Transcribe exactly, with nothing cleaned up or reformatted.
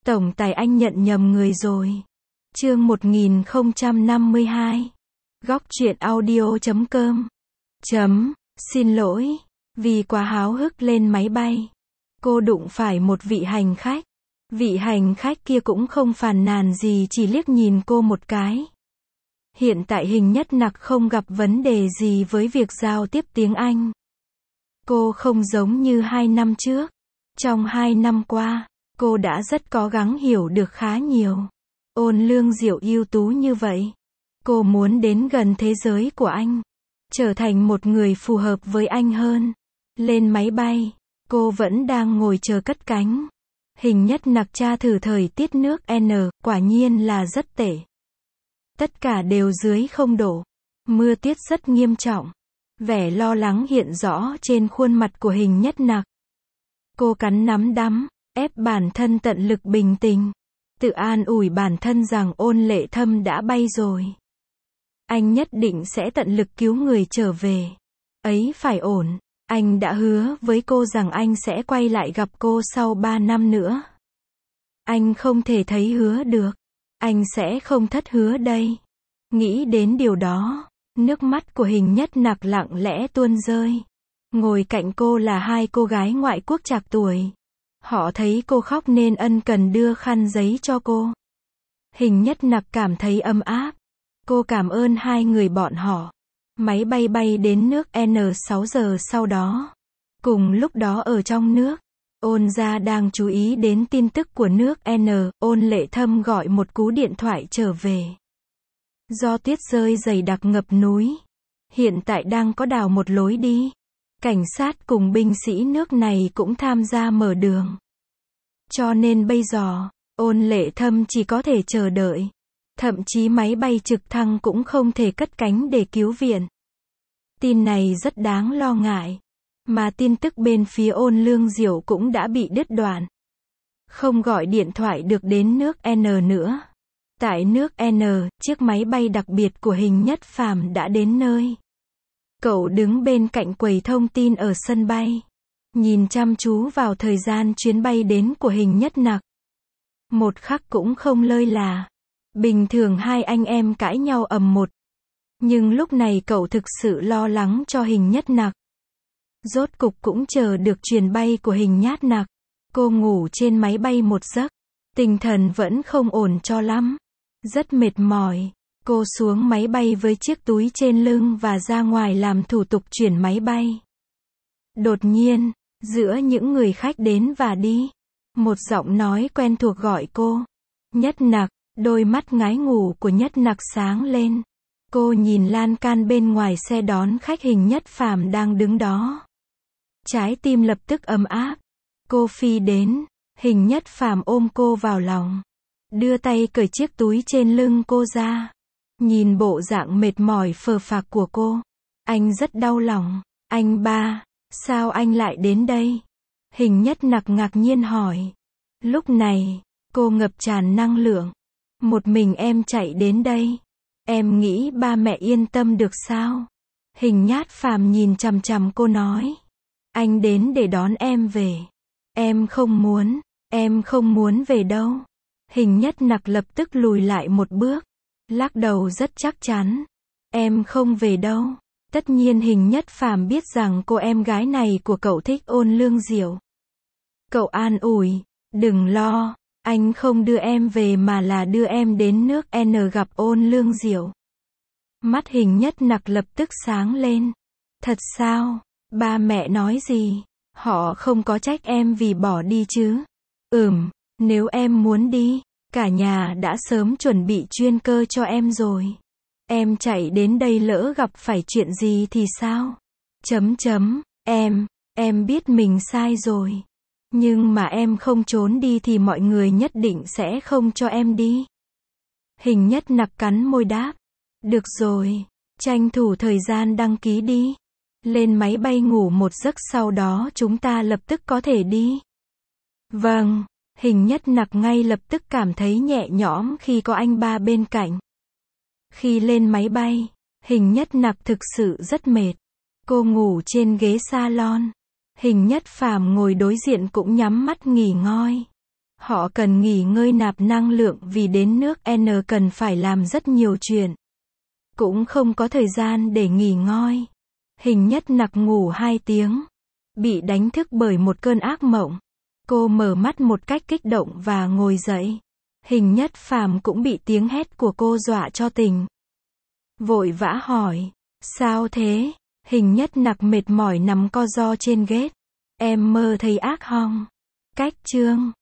Tổng tài anh nhận nhầm người rồi. Chương một nghìn không trăm năm mươi hai. Góc truyện audio chấm com. Chấm, xin lỗi, vì quá háo hức lên máy bay. Cô đụng phải một vị hành khách. Vị hành khách kia cũng không phàn nàn gì, chỉ liếc nhìn cô một cái. Hiện tại Hình Nhất Nặc không gặp vấn đề gì với việc giao tiếp tiếng Anh. Cô không giống như hai năm trước. Trong hai năm qua, cô đã rất cố gắng hiểu được khá nhiều. Ôn Lương Diệu ưu tú như vậy. Cô muốn đến gần thế giới của anh. Trở thành một người phù hợp với anh hơn. Lên máy bay, cô vẫn đang ngồi chờ cất cánh. Hình Nhất Nặc tra thử thời tiết nước N, quả nhiên là rất tệ. Tất cả đều dưới không độ. Mưa tuyết rất nghiêm trọng. Vẻ lo lắng hiện rõ trên khuôn mặt của Hình Nhất Nặc. Cô cắn nắm đấm, ép bản thân tận lực bình tĩnh. Tự an ủi bản thân rằng Ôn Lệ Thâm đã bay rồi. Anh nhất định sẽ tận lực cứu người trở về. Ấy phải ổn. Anh đã hứa với cô rằng anh sẽ quay lại gặp cô sau ba năm nữa. Anh không thể thấy hứa được. Anh sẽ không thất hứa đây. Nghĩ đến điều đó, nước mắt của Hình Nhất Nặc lặng lẽ tuôn rơi. Ngồi cạnh cô là hai cô gái ngoại quốc trạc tuổi. Họ thấy cô khóc nên ân cần đưa khăn giấy cho cô. Hình Nhất Nặc cảm thấy ấm áp. Cô cảm ơn hai người bọn họ. Máy bay bay đến nước N sáu giờ sau đó. Cùng lúc đó ở trong nước, Ôn gia đang chú ý đến tin tức của nước N. Ôn Lệ Thâm gọi một cú điện thoại trở về. Do tuyết rơi dày đặc ngập núi, hiện tại đang có đào một lối đi. Cảnh sát cùng binh sĩ nước này cũng tham gia mở đường. Cho nên bây giờ, Ôn Lệ Thâm chỉ có thể chờ đợi. Thậm chí máy bay trực thăng cũng không thể cất cánh để cứu viện. Tin này rất đáng lo ngại. Mà tin tức bên phía Ôn Lương Diệu cũng đã bị đứt đoạn. Không gọi điện thoại được đến nước N nữa. Tại nước N, chiếc máy bay đặc biệt của Hình Nhất Phàm đã đến nơi. Cậu đứng bên cạnh quầy thông tin ở sân bay. Nhìn chăm chú vào thời gian chuyến bay đến của Hình Nhất Nặc. Một khắc cũng không lơi là. Bình thường hai anh em cãi nhau ầm một. Nhưng lúc này cậu thực sự lo lắng cho Hình Nhất Nặc. Rốt cục cũng chờ được chuyến bay của Hình Nhất Nặc. Cô ngủ trên máy bay một giấc. Tinh thần vẫn không ổn cho lắm. Rất mệt mỏi. Cô xuống máy bay với chiếc túi trên lưng và ra ngoài làm thủ tục chuyển máy bay. Đột nhiên, giữa những người khách đến và đi, một giọng nói quen thuộc gọi cô. Nhất Nặc. Đôi mắt ngái ngủ của Nhất Nặc sáng lên. Cô nhìn lan can bên ngoài xe đón khách Hình Nhất Phàm đang đứng đó. Trái tim lập tức ấm áp. Cô phi đến. Hình Nhất Phàm ôm cô vào lòng. Đưa tay cởi chiếc túi trên lưng cô ra. Nhìn bộ dạng mệt mỏi phờ phạc của cô. Anh rất đau lòng. Anh ba, sao anh lại đến đây? Hình Nhất Nặc ngạc nhiên hỏi. Lúc này, cô ngập tràn năng lượng. Một mình em chạy đến đây. Em nghĩ ba mẹ yên tâm được sao? Hình Nhất Phàm nhìn chằm chằm cô nói. Anh đến để đón em về. Em không muốn, em không muốn về đâu. Hình Nhất Nặc lập tức lùi lại một bước. Lắc đầu rất chắc chắn. Em không về đâu. Tất nhiên Hình Nhất Phàm biết rằng cô em gái này của cậu thích Ôn Lương Diệu. Cậu an ủi. Đừng lo. Anh không đưa em về mà là đưa em đến nước N gặp Ôn Lương Diệu. Mắt Hình Nhất Nặc lập tức sáng lên. Thật sao? Ba mẹ nói gì? Họ không có trách em vì bỏ đi chứ? Ừm, nếu em muốn đi, cả nhà đã sớm chuẩn bị chuyên cơ cho em rồi. Em chạy đến đây lỡ gặp phải chuyện gì thì sao? Chấm chấm, em, em biết mình sai rồi. Nhưng mà em không trốn đi thì mọi người nhất định sẽ không cho em đi. Hình Nhất Nặc cắn môi đáp. Được rồi, tranh thủ thời gian đăng ký đi. Lên máy bay ngủ một giấc sau đó chúng ta lập tức có thể đi. Vâng, Hình Nhất Nặc ngay lập tức cảm thấy nhẹ nhõm khi có anh ba bên cạnh. Khi lên máy bay, Hình Nhất Nặc thực sự rất mệt. Cô ngủ trên ghế salon. Hình Nhất Phàm ngồi đối diện cũng nhắm mắt nghỉ ngơi. Họ cần nghỉ ngơi nạp năng lượng vì đến nước N cần phải làm rất nhiều chuyện. Cũng không có thời gian để nghỉ ngơi. Hình nhất nặc ngủ hai tiếng. Bị đánh thức bởi một cơn ác mộng. Cô mở mắt một cách kích động và ngồi dậy. Hình nhất phàm cũng bị tiếng hét của cô dọa cho tỉnh. Vội vã hỏi. Sao thế? Hình nhất nặc mệt mỏi nằm co ro trên ghế. Em mơ thấy ác hong. Cách chương.